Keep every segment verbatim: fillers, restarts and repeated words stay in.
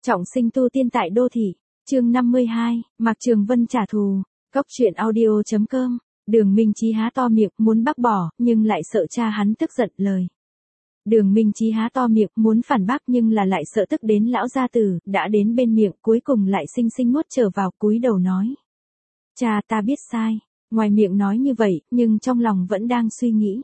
Trọng sinh tu tiên tại đô thị, chương năm mươi hai, Mạc Trường Vân trả thù, Cốc truyện audio chấm com, Đường Minh Chí há to miệng muốn bác bỏ, nhưng lại sợ cha hắn tức giận lời. Đường Minh Chí há to miệng muốn phản bác nhưng là lại sợ tức đến lão gia tử, đã đến bên miệng cuối cùng lại xinh xinh nuốt trở vào cúi đầu nói. Cha ta biết sai, ngoài miệng nói như vậy, nhưng trong lòng vẫn đang suy nghĩ.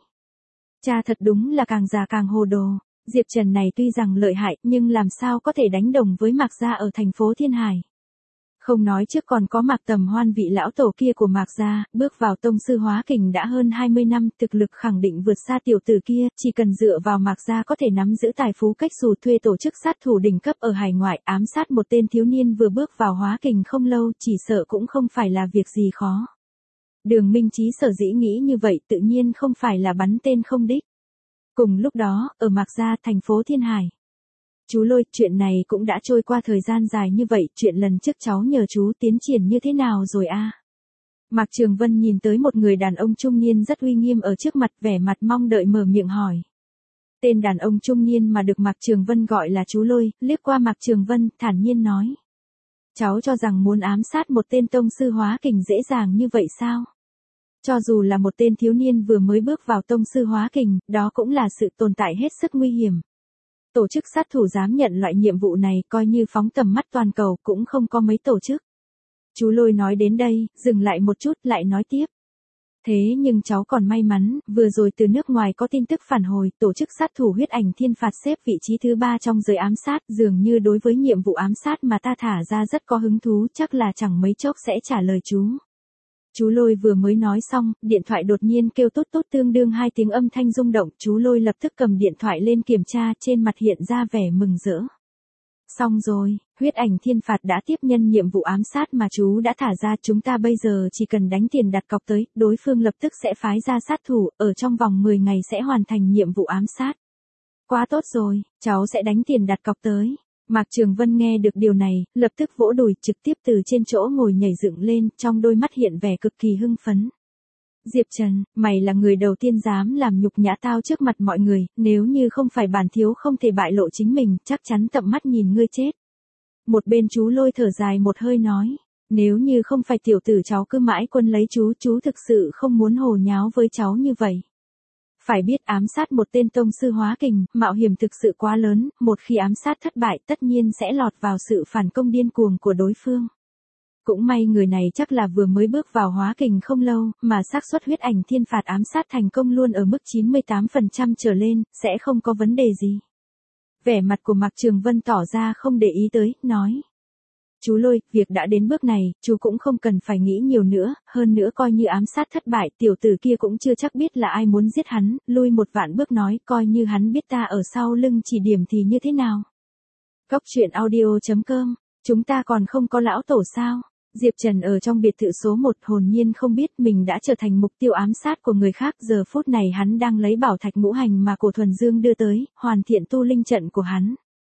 Cha thật đúng là càng già càng hồ đồ. Diệp Trần này tuy rằng lợi hại nhưng làm sao có thể đánh đồng với Mạc gia ở thành phố Thiên Hải. Không nói trước còn có Mạc Tầm Hoan vị lão tổ kia của Mạc gia, bước vào tông sư hóa kình đã hơn hai mươi năm, thực lực khẳng định vượt xa tiểu tử kia, chỉ cần dựa vào Mạc gia có thể nắm giữ tài phú cách xù thuê tổ chức sát thủ đỉnh cấp ở hải ngoại ám sát một tên thiếu niên vừa bước vào hóa kình không lâu, chỉ sợ cũng không phải là việc gì khó. Đường Minh Chí sở dĩ nghĩ như vậy tự nhiên không phải là bắn tên không đích. Cùng lúc đó, ở Mạc gia thành phố Thiên Hải. Chú Lôi, chuyện này cũng đã trôi qua thời gian dài như vậy, chuyện lần trước cháu nhờ chú tiến triển như thế nào rồi a? À? Mạc Trường Vân nhìn tới một người đàn ông trung niên rất uy nghiêm ở trước mặt, vẻ mặt mong đợi mở miệng hỏi. Tên đàn ông trung niên mà được Mạc Trường Vân gọi là chú Lôi, liếc qua Mạc Trường Vân, thản nhiên nói. Cháu cho rằng muốn ám sát một tên tông sư hóa kình dễ dàng như vậy sao? Cho dù là một tên thiếu niên vừa mới bước vào tông sư hóa kình, đó cũng là sự tồn tại hết sức nguy hiểm. Tổ chức sát thủ dám nhận loại nhiệm vụ này coi như phóng tầm mắt toàn cầu cũng không có mấy tổ chức. Chú Lôi nói đến đây, dừng lại một chút lại nói tiếp. Thế nhưng cháu còn may mắn, vừa rồi từ nước ngoài có tin tức phản hồi, tổ chức sát thủ huyết ảnh thiên phạt xếp vị trí thứ ba trong giới ám sát, dường như đối với nhiệm vụ ám sát mà ta thả ra rất có hứng thú, chắc là chẳng mấy chốc sẽ trả lời chú. Chú Lôi vừa mới nói xong, điện thoại đột nhiên kêu tốt tốt tương đương hai tiếng âm thanh rung động, chú Lôi lập tức cầm điện thoại lên kiểm tra, trên mặt hiện ra vẻ mừng rỡ. Xong rồi, huyết ảnh thiên phạt đã tiếp nhân nhiệm vụ ám sát mà chú đã thả ra, chúng ta bây giờ chỉ cần đánh tiền đặt cọc tới, đối phương lập tức sẽ phái ra sát thủ, ở trong vòng mười ngày sẽ hoàn thành nhiệm vụ ám sát. Quá tốt rồi, cháu sẽ đánh tiền đặt cọc tới. Mạc Trường Vân nghe được điều này, lập tức vỗ đùi trực tiếp từ trên chỗ ngồi nhảy dựng lên, trong đôi mắt hiện vẻ cực kỳ hưng phấn. Diệp Trần, mày là người đầu tiên dám làm nhục nhã tao trước mặt mọi người, nếu như không phải bản thiếu không thể bại lộ chính mình, chắc chắn tận mắt nhìn ngươi chết. Một bên chú Lôi thở dài một hơi nói, nếu như không phải tiểu tử cháu cứ mãi quân lấy chú, chú thực sự không muốn hồ nháo với cháu như vậy. Phải biết ám sát một tên tông sư hóa kình, mạo hiểm thực sự quá lớn, một khi ám sát thất bại tất nhiên sẽ lọt vào sự phản công điên cuồng của đối phương. Cũng may người này chắc là vừa mới bước vào hóa kình không lâu, mà xác suất huyết ảnh thiên phạt ám sát thành công luôn ở mức chín mươi tám phần trăm trở lên, sẽ không có vấn đề gì. Vẻ mặt của Mạc Trường Vân tỏ ra không để ý tới, nói. Chú Lôi, việc đã đến bước này, chú cũng không cần phải nghĩ nhiều nữa, hơn nữa coi như ám sát thất bại, tiểu tử kia cũng chưa chắc biết là ai muốn giết hắn, lui một vạn bước nói, coi như hắn biết ta ở sau lưng chỉ điểm thì như thế nào. Cốc truyện audio chấm com, chúng ta còn không có lão tổ sao? Diệp Trần ở trong biệt thự số một hồn nhiên không biết mình đã trở thành mục tiêu ám sát của người khác, giờ phút này hắn đang lấy bảo thạch ngũ hành mà Cổ Thuần Dương đưa tới, hoàn thiện tu linh trận của hắn.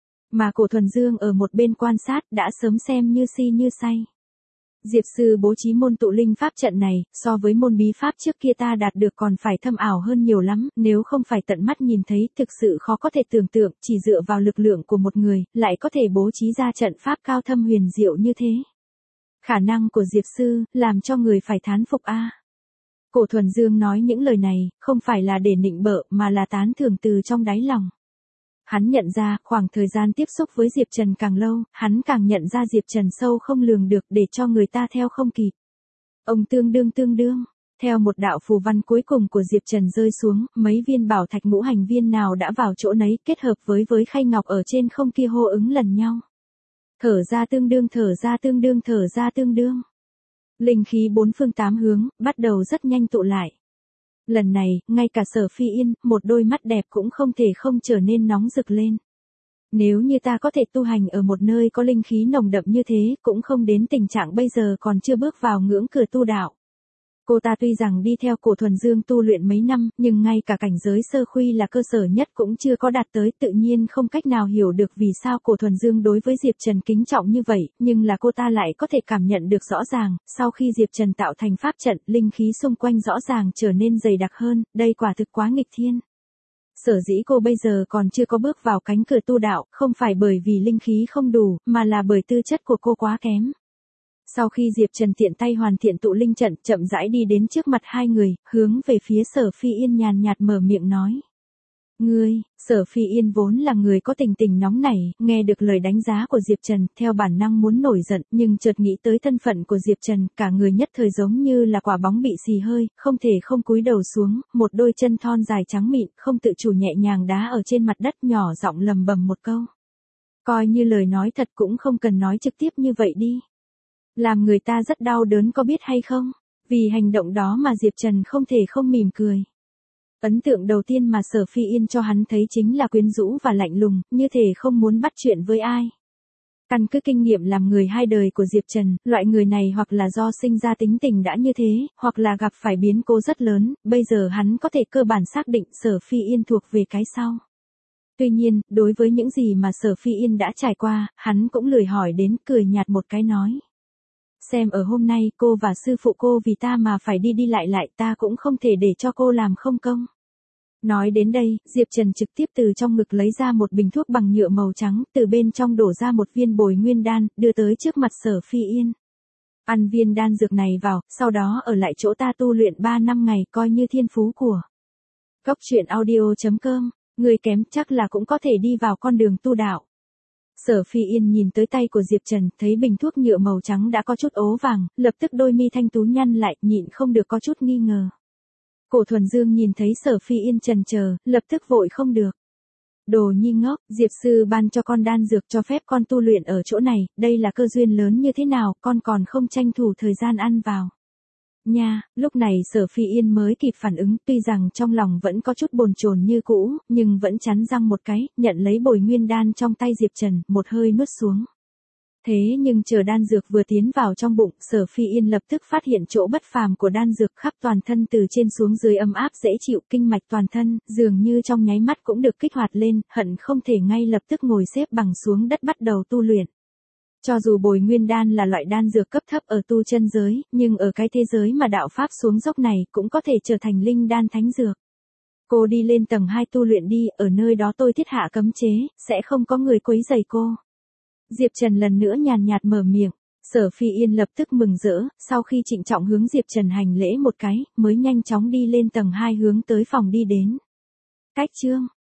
Mà Cổ Thuần Dương ở một bên quan sát đã sớm xem như si như say. Diệp sư bố trí môn tụ linh pháp trận này, so với môn bí pháp trước kia ta đạt được còn phải thâm ảo hơn nhiều lắm, nếu không phải tận mắt nhìn thấy, thực sự khó có thể tưởng tượng, chỉ dựa vào lực lượng của một người, lại có thể bố trí ra trận pháp cao thâm huyền diệu như thế. Khả năng của Diệp sư, làm cho người phải thán phục a. À. Cổ Thuần Dương nói những lời này, không phải là để nịnh bợ, mà là tán thưởng từ trong đáy lòng. Hắn nhận ra, khoảng thời gian tiếp xúc với Diệp Trần càng lâu, hắn càng nhận ra Diệp Trần sâu không lường được để cho người ta theo không kịp. Ông tương đương tương đương, theo một đạo phù văn cuối cùng của Diệp Trần rơi xuống, mấy viên bảo thạch ngũ hành viên nào đã vào chỗ nấy, kết hợp với với khay ngọc ở trên không kia hô ứng lần nhau. Thở ra tương đương thở ra tương đương thở ra tương đương. Linh khí bốn phương tám hướng, bắt đầu rất nhanh tụ lại. Lần này, ngay cả Sở Phi Yên, một đôi mắt đẹp cũng không thể không trở nên nóng rực lên. Nếu như ta có thể tu hành ở một nơi có linh khí nồng đậm như thế, cũng không đến tình trạng bây giờ còn chưa bước vào ngưỡng cửa tu đạo. Cô ta tuy rằng đi theo Cổ Thuần Dương tu luyện mấy năm, nhưng ngay cả cảnh giới sơ khuy là cơ sở nhất cũng chưa có đạt tới, tự nhiên không cách nào hiểu được vì sao Cổ Thuần Dương đối với Diệp Trần kính trọng như vậy, nhưng là cô ta lại có thể cảm nhận được rõ ràng, sau khi Diệp Trần tạo thành pháp trận, linh khí xung quanh rõ ràng trở nên dày đặc hơn, đây quả thực quá nghịch thiên. Sở dĩ cô bây giờ còn chưa có bước vào cánh cửa tu đạo, không phải bởi vì linh khí không đủ, mà là bởi tư chất của cô quá kém. Sau khi Diệp Trần tiện tay hoàn thiện tụ linh trận, chậm rãi đi đến trước mặt hai người, hướng về phía Sở Phi Yên nhàn nhạt mở miệng nói. Ngươi, Sở Phi Yên vốn là người có tình tình nóng nảy, nghe được lời đánh giá của Diệp Trần, theo bản năng muốn nổi giận, nhưng chợt nghĩ tới thân phận của Diệp Trần, cả người nhất thời giống như là quả bóng bị xì hơi, không thể không cúi đầu xuống, một đôi chân thon dài trắng mịn, không tự chủ nhẹ nhàng đá ở trên mặt đất, nhỏ giọng lầm bầm một câu. Coi như lời nói thật cũng không cần nói trực tiếp như vậy đi. Làm người ta rất đau đớn có biết hay không? Vì hành động đó mà Diệp Trần không thể không mỉm cười. Ấn tượng đầu tiên mà Sở Phi Yên cho hắn thấy chính là quyến rũ và lạnh lùng, như thể không muốn bắt chuyện với ai. Căn cứ kinh nghiệm làm người hai đời của Diệp Trần, loại người này hoặc là do sinh ra tính tình đã như thế, hoặc là gặp phải biến cố rất lớn, bây giờ hắn có thể cơ bản xác định Sở Phi Yên thuộc về cái sau. Tuy nhiên, đối với những gì mà Sở Phi Yên đã trải qua, hắn cũng lười hỏi đến, cười nhạt một cái nói. Xem ở hôm nay cô và sư phụ cô vì ta mà phải đi đi lại lại, ta cũng không thể để cho cô làm không công. Nói đến đây, Diệp Trần trực tiếp từ trong ngực lấy ra một bình thuốc bằng nhựa màu trắng, từ bên trong đổ ra một viên bồi nguyên đan, đưa tới trước mặt Sở Phi Yên. Ăn viên đan dược này vào, sau đó ở lại chỗ ta tu luyện ba năm ngày, coi như thiên phú của. Cốc truyện audio chấm com, người kém chắc là cũng có thể đi vào con đường tu đạo. Sở Phi Yên nhìn tới tay của Diệp Trần, thấy bình thuốc nhựa màu trắng đã có chút ố vàng, lập tức đôi mi thanh tú nhăn lại, nhịn không được có chút nghi ngờ. Cổ Thuần Dương nhìn thấy Sở Phi Yên chần chờ, lập tức vội không được. Đồ nhi ngốc, Diệp sư ban cho con đan dược cho phép con tu luyện ở chỗ này, đây là cơ duyên lớn như thế nào, con còn không tranh thủ thời gian ăn vào. Nha, lúc này Sở Phi Yên mới kịp phản ứng, tuy rằng trong lòng vẫn có chút bồn chồn như cũ, nhưng vẫn cắn răng một cái, nhận lấy bồi nguyên đan trong tay Diệp Trần, một hơi nuốt xuống. Thế nhưng chờ đan dược vừa tiến vào trong bụng, Sở Phi Yên lập tức phát hiện chỗ bất phàm của đan dược, khắp toàn thân từ trên xuống dưới ấm áp dễ chịu, kinh mạch toàn thân, dường như trong nháy mắt cũng được kích hoạt lên, hận không thể ngay lập tức ngồi xếp bằng xuống đất bắt đầu tu luyện. Cho dù bồi nguyên đan là loại đan dược cấp thấp ở tu chân giới, nhưng ở cái thế giới mà đạo pháp xuống dốc này cũng có thể trở thành linh đan thánh dược. Cô đi lên tầng hai tu luyện đi, ở nơi đó tôi thiết hạ cấm chế, sẽ không có người quấy rầy cô. Diệp Trần lần nữa nhàn nhạt mở miệng, Sở Phi Yên lập tức mừng rỡ, sau khi trịnh trọng hướng Diệp Trần hành lễ một cái, mới nhanh chóng đi lên tầng hai hướng tới phòng đi đến. Cách chương